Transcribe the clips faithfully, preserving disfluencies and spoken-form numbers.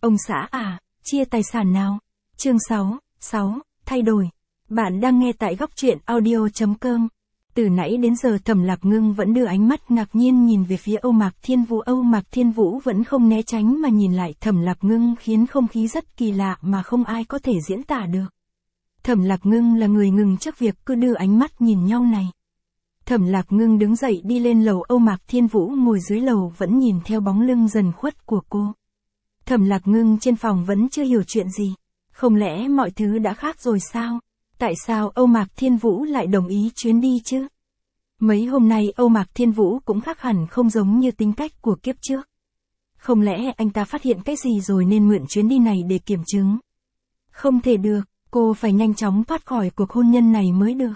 Ông xã à, chia tài sản nào? Chương sáu, sáu, thay đổi. Bạn đang nghe tại góc truyện audio.com. Từ nãy đến giờ Thẩm Lạc Ngưng vẫn đưa ánh mắt ngạc nhiên nhìn về phía Âu Mạc Thiên Vũ. Âu Mạc Thiên Vũ vẫn không né tránh mà nhìn lại Thẩm Lạc Ngưng, khiến không khí rất kỳ lạ mà không ai có thể diễn tả được. Thẩm Lạc Ngưng là người ngừng trước việc cứ đưa ánh mắt nhìn nhau này. Thẩm Lạc Ngưng đứng dậy đi lên lầu. Âu Mạc Thiên Vũ ngồi dưới lầu vẫn nhìn theo bóng lưng dần khuất của cô. Thẩm Lạc Ngưng trên phòng vẫn chưa hiểu chuyện gì. Không lẽ mọi thứ đã khác rồi sao? Tại sao Âu Mạc Thiên Vũ lại đồng ý chuyến đi chứ? Mấy hôm nay Âu Mạc Thiên Vũ cũng khác hẳn, không giống như tính cách của kiếp trước. Không lẽ anh ta phát hiện cái gì rồi nên mượn chuyến đi này để kiểm chứng? Không thể được, cô phải nhanh chóng thoát khỏi cuộc hôn nhân này mới được.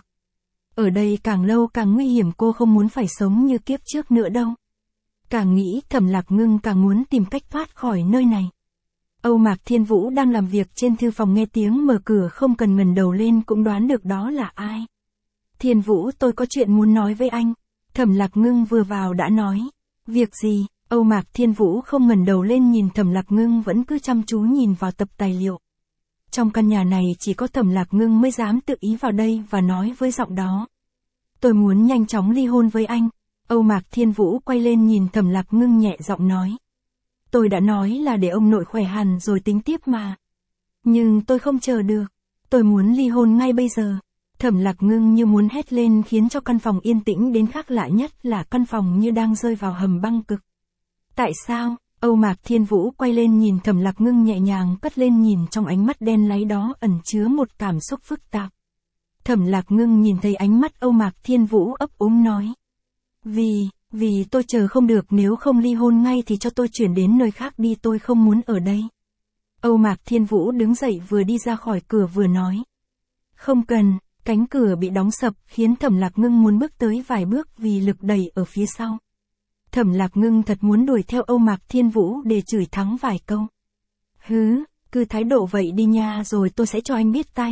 Ở đây càng lâu càng nguy hiểm, cô không muốn phải sống như kiếp trước nữa đâu. Càng nghĩ Thẩm Lạc Ngưng càng muốn tìm cách thoát khỏi nơi này. Âu Mạc Thiên Vũ đang làm việc trên thư phòng, nghe tiếng mở cửa không cần ngẩng đầu lên cũng đoán được đó là ai. Thiên Vũ, tôi có chuyện muốn nói với anh. Thẩm Lạc Ngưng vừa vào đã nói. Việc gì? Âu Mạc Thiên Vũ không ngẩng đầu lên nhìn Thẩm Lạc Ngưng vẫn cứ chăm chú nhìn vào tập tài liệu. Trong căn nhà này chỉ có Thẩm Lạc Ngưng mới dám tự ý vào đây và nói với giọng đó. Tôi muốn nhanh chóng ly hôn với anh. Âu Mạc Thiên Vũ quay lên nhìn Thẩm Lạc Ngưng nhẹ giọng nói. Tôi đã nói là để ông nội khỏe hẳn rồi tính tiếp mà. Nhưng tôi không chờ được. Tôi muốn ly hôn ngay bây giờ. Thẩm Lạc Ngưng như muốn hét lên, khiến cho căn phòng yên tĩnh đến khác lạ nhất là căn phòng như đang rơi vào hầm băng cực. Tại sao? Âu Mạc Thiên Vũ quay lên nhìn Thẩm Lạc Ngưng nhẹ nhàng cất lên, nhìn trong ánh mắt đen láy đó ẩn chứa một cảm xúc phức tạp. Thẩm Lạc Ngưng nhìn thấy ánh mắt Âu Mạc Thiên Vũ ấp úng nói. Vì, vì tôi chờ không được, nếu không ly hôn ngay thì cho tôi chuyển đến nơi khác đi, tôi không muốn ở đây. Âu Mạc Thiên Vũ đứng dậy vừa đi ra khỏi cửa vừa nói. Không cần, cánh cửa bị đóng sập khiến Thẩm Lạc Ngưng muốn bước tới vài bước vì lực đẩy ở phía sau. Thẩm Lạc Ngưng thật muốn đuổi theo Âu Mạc Thiên Vũ để chửi thắng vài câu. Hứ, cứ thái độ vậy đi nha rồi tôi sẽ cho anh biết tay.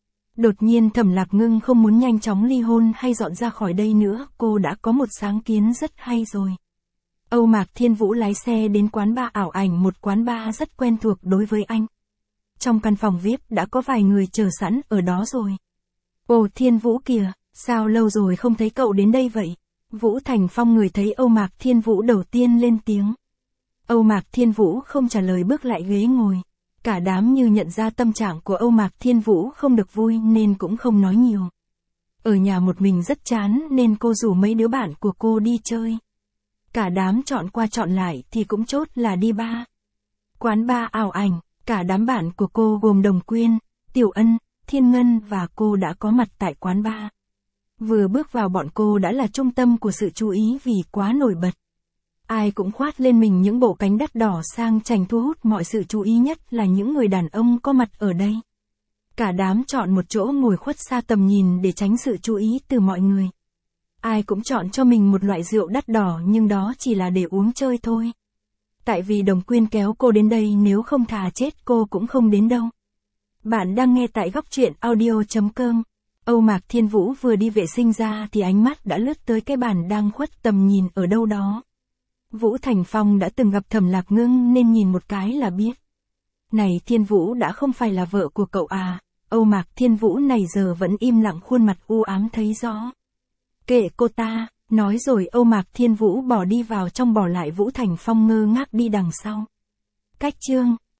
Đột nhiên Thẩm Lạc Ngưng không muốn nhanh chóng ly hôn hay dọn ra khỏi đây nữa, cô đã có một sáng kiến rất hay rồi. Âu Mạc Thiên Vũ lái xe đến quán bar ảo ảnh, một quán bar rất quen thuộc đối với anh. Trong căn phòng vi ai pi đã có vài người chờ sẵn ở đó rồi. Ồ, Thiên Vũ kìa, sao lâu rồi không thấy cậu đến đây vậy? Vũ Thành Phong người thấy Âu Mạc Thiên Vũ đầu tiên lên tiếng. Âu Mạc Thiên Vũ không trả lời, bước lại ghế ngồi. Cả đám như nhận ra tâm trạng của Âu Mạc Thiên Vũ không được vui nên cũng không nói nhiều. Ở nhà một mình rất chán nên cô rủ mấy đứa bạn của cô đi chơi. Cả đám chọn qua chọn lại thì cũng chốt là đi bar. Quán bar ảo ảnh, cả đám bạn của cô gồm Đồng Quyên, Tiểu Ân, Thiên Ngân và cô đã có mặt tại quán bar. Vừa bước vào bọn cô đã là trung tâm của sự chú ý vì quá nổi bật. Ai cũng khoác lên mình những bộ cánh đắt đỏ sang chảnh, thu hút mọi sự chú ý nhất là những người đàn ông có mặt ở đây. Cả đám chọn một chỗ ngồi khuất xa tầm nhìn để tránh sự chú ý từ mọi người. Ai cũng chọn cho mình một loại rượu đắt đỏ, nhưng đó chỉ là để uống chơi thôi. Tại vì Đồng Quyên kéo cô đến đây, nếu không thà chết cô cũng không đến đâu. Bạn đang nghe tại góc truyện audio.com. Âu Mạc Thiên Vũ vừa đi vệ sinh ra thì ánh mắt đã lướt tới cái bàn đang khuất tầm nhìn ở đâu đó. Vũ Thành Phong đã từng gặp Thẩm Lạc Ngưng nên nhìn một cái là biết. Này, Thiên Vũ đã không phải là vợ của cậu à? Âu Mạc Thiên Vũ này giờ vẫn im lặng, khuôn mặt u ám thấy rõ. Kệ cô ta, nói rồi Âu Mạc Thiên Vũ bỏ đi vào trong, bỏ lại Vũ Thành Phong ngơ ngác đi đằng sau. Cách chương